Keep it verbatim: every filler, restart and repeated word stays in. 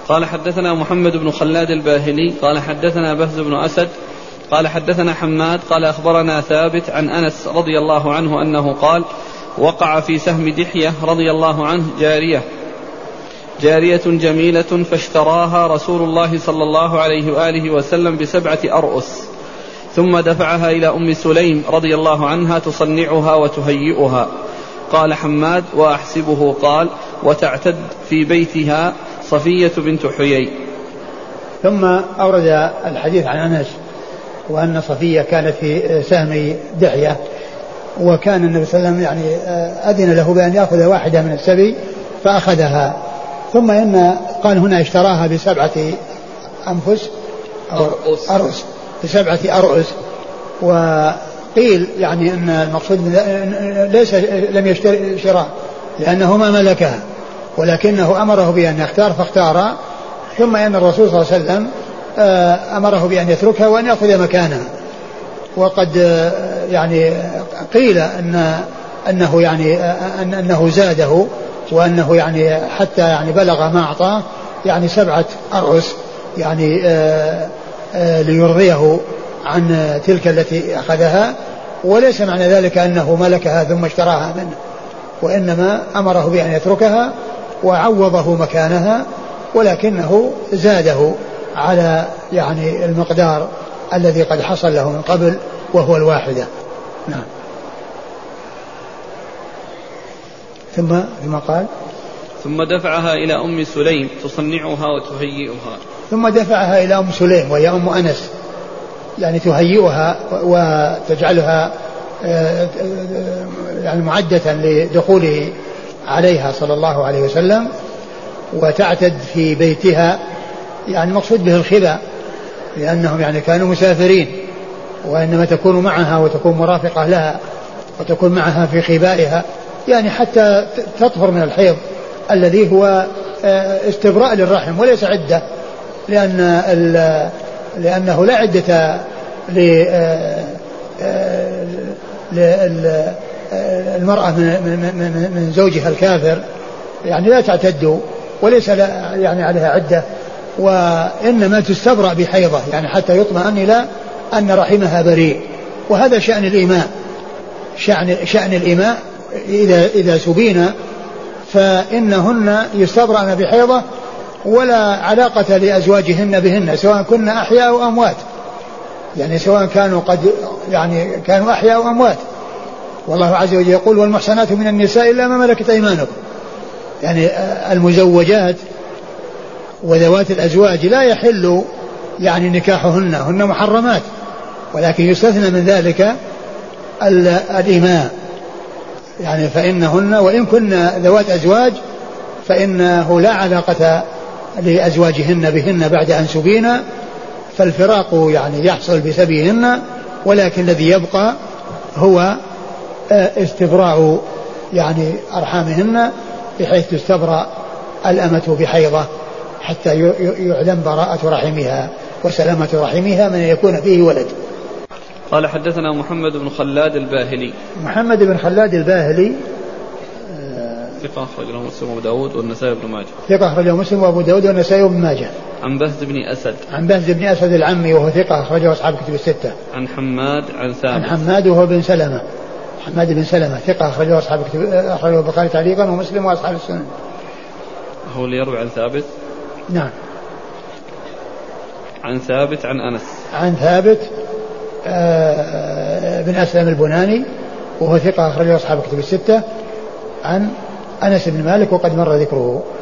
قال حدثنا محمد بن خلاد الباهلي قال حدثنا بهز بن أسد قال حدثنا حماد قال أخبرنا ثابت عن أنس رضي الله عنه أنه قال وقع في سهم دحية رضي الله عنه جارية جارية جميلة فاشتراها رسول الله صلى الله عليه وآله وسلم بسبعة أرؤس ثم دفعها إلى أم سليم رضي الله عنها تصنعها وتهيئها. قال حماد وأحسبه قال وتعتد في بيتها صفية بنت حيي. ثم أورد الحديث عن أنس وأن صفية كانت في سهم دحية وكان النبي صلى الله عليه وسلم يعني أذن له بأن يأخذ واحدة من السبي فأخذها. ثم إن قال هنا اشتراها بسبعة أنفس أو أرؤس بسبعة أرؤس. وقيل يعني أن المقصود ليس لم يشتري شراء لأنه ما ملكها ولكنه أمره بأن يختار فاختار. ثم إن الرسول صلى الله عليه وسلم أمره بأن يتركها وأن يأخذ مكانها. وقد يعني قيل أن أنه يعني أن أنه زاده وأنه يعني حتى يعني بلغ ما أعطاه يعني سبعة أرؤس يعني آآ آآ ليرضيه عن تلك التي أخذها. وليس معنى ذلك أنه ملكها ثم اشتراها منه وإنما أمره بأن يتركها وعوضه مكانها ولكنه زاده على يعني المقدار الذي قد حصل له من قبل وهو الواحدة. نعم. ثم ثم قال ثم دفعها إلى أم سليم تصنعها وتهيئها. ثم دفعها إلى أم سليم وهي أم أنس يعني تهيئها وتجعلها يعني معدة لدخوله عليها صلى الله عليه وسلم وتعتد في بيتها يعني مقصود به الخباء لأنهم يعني كانوا مسافرين وإنما تكون معها وتكون مرافقة لها وتكون معها في خبائها يعني حتى تطهر من الحيض الذي هو استبراء للرحم وليس عدة لأن لأنه لا عدة للمرأة من زوجها الكافر يعني لا تعتد وليس يعني عليها عدة وإنما تستبرأ بحيضة يعني حتى يطمئن إلى أن رحمها بريء. وهذا شأن الإماء شأن, شأن الإماء إذا, إذا سبينا فإنهن يستبرأن بحيضة ولا علاقة لأزواجهن بهن سواء كن أحياء أو أموات يعني سواء كانوا قد يعني كانوا أحياء أو أموات. والله عز وجل يقول والمحصنات من النساء إلا ما ملكت أيمانكم يعني المزوجات وذوات الأزواج لا يحل يعني نكاحهن هن محرمات ولكن يستثنى من ذلك الإماء يعني فإنهن وإن كن ذوات أزواج فإنه لا علاقة لأزواجهن بهن بعد أن سبينا فالفراق يعني يحصل بسبيهن ولكن الذي يبقى هو استبراء يعني أرحامهن بحيث تستبرأ الأمة بحيضة حتى يعلم براءة رحمها وسلامة رحمها من يكون فيه ولد. قال حدثنا محمد بن خلاد الباهلي. محمد بن خلاد الباهلي ثقة أخرجه مسلم وأبو داود والنسائي وابن ماجه. ثقة أخرجه مسلم وأبو داود والنسائي وابن ماجه. عن بهز بن أسد. عن بهز بن أسد العمي وهو ثقة أخرجه أصحاب كتب الستة. عن حماد عن ثابت. عن حماد وهو بن سلمة. حماد بن سلمة ثقة أخرجه أصحاب كتب أخرجه البخاري تعليقا ومسلم وأصحاب السنن. هو اللي يروي عن ثابت. نعم. عن ثابت عن أنس. عن ثابت آه بن أسلم البناني وهو ثقة أخرجه أصحاب كتب الستة عن أنس بن مالك وقد مر ذكره.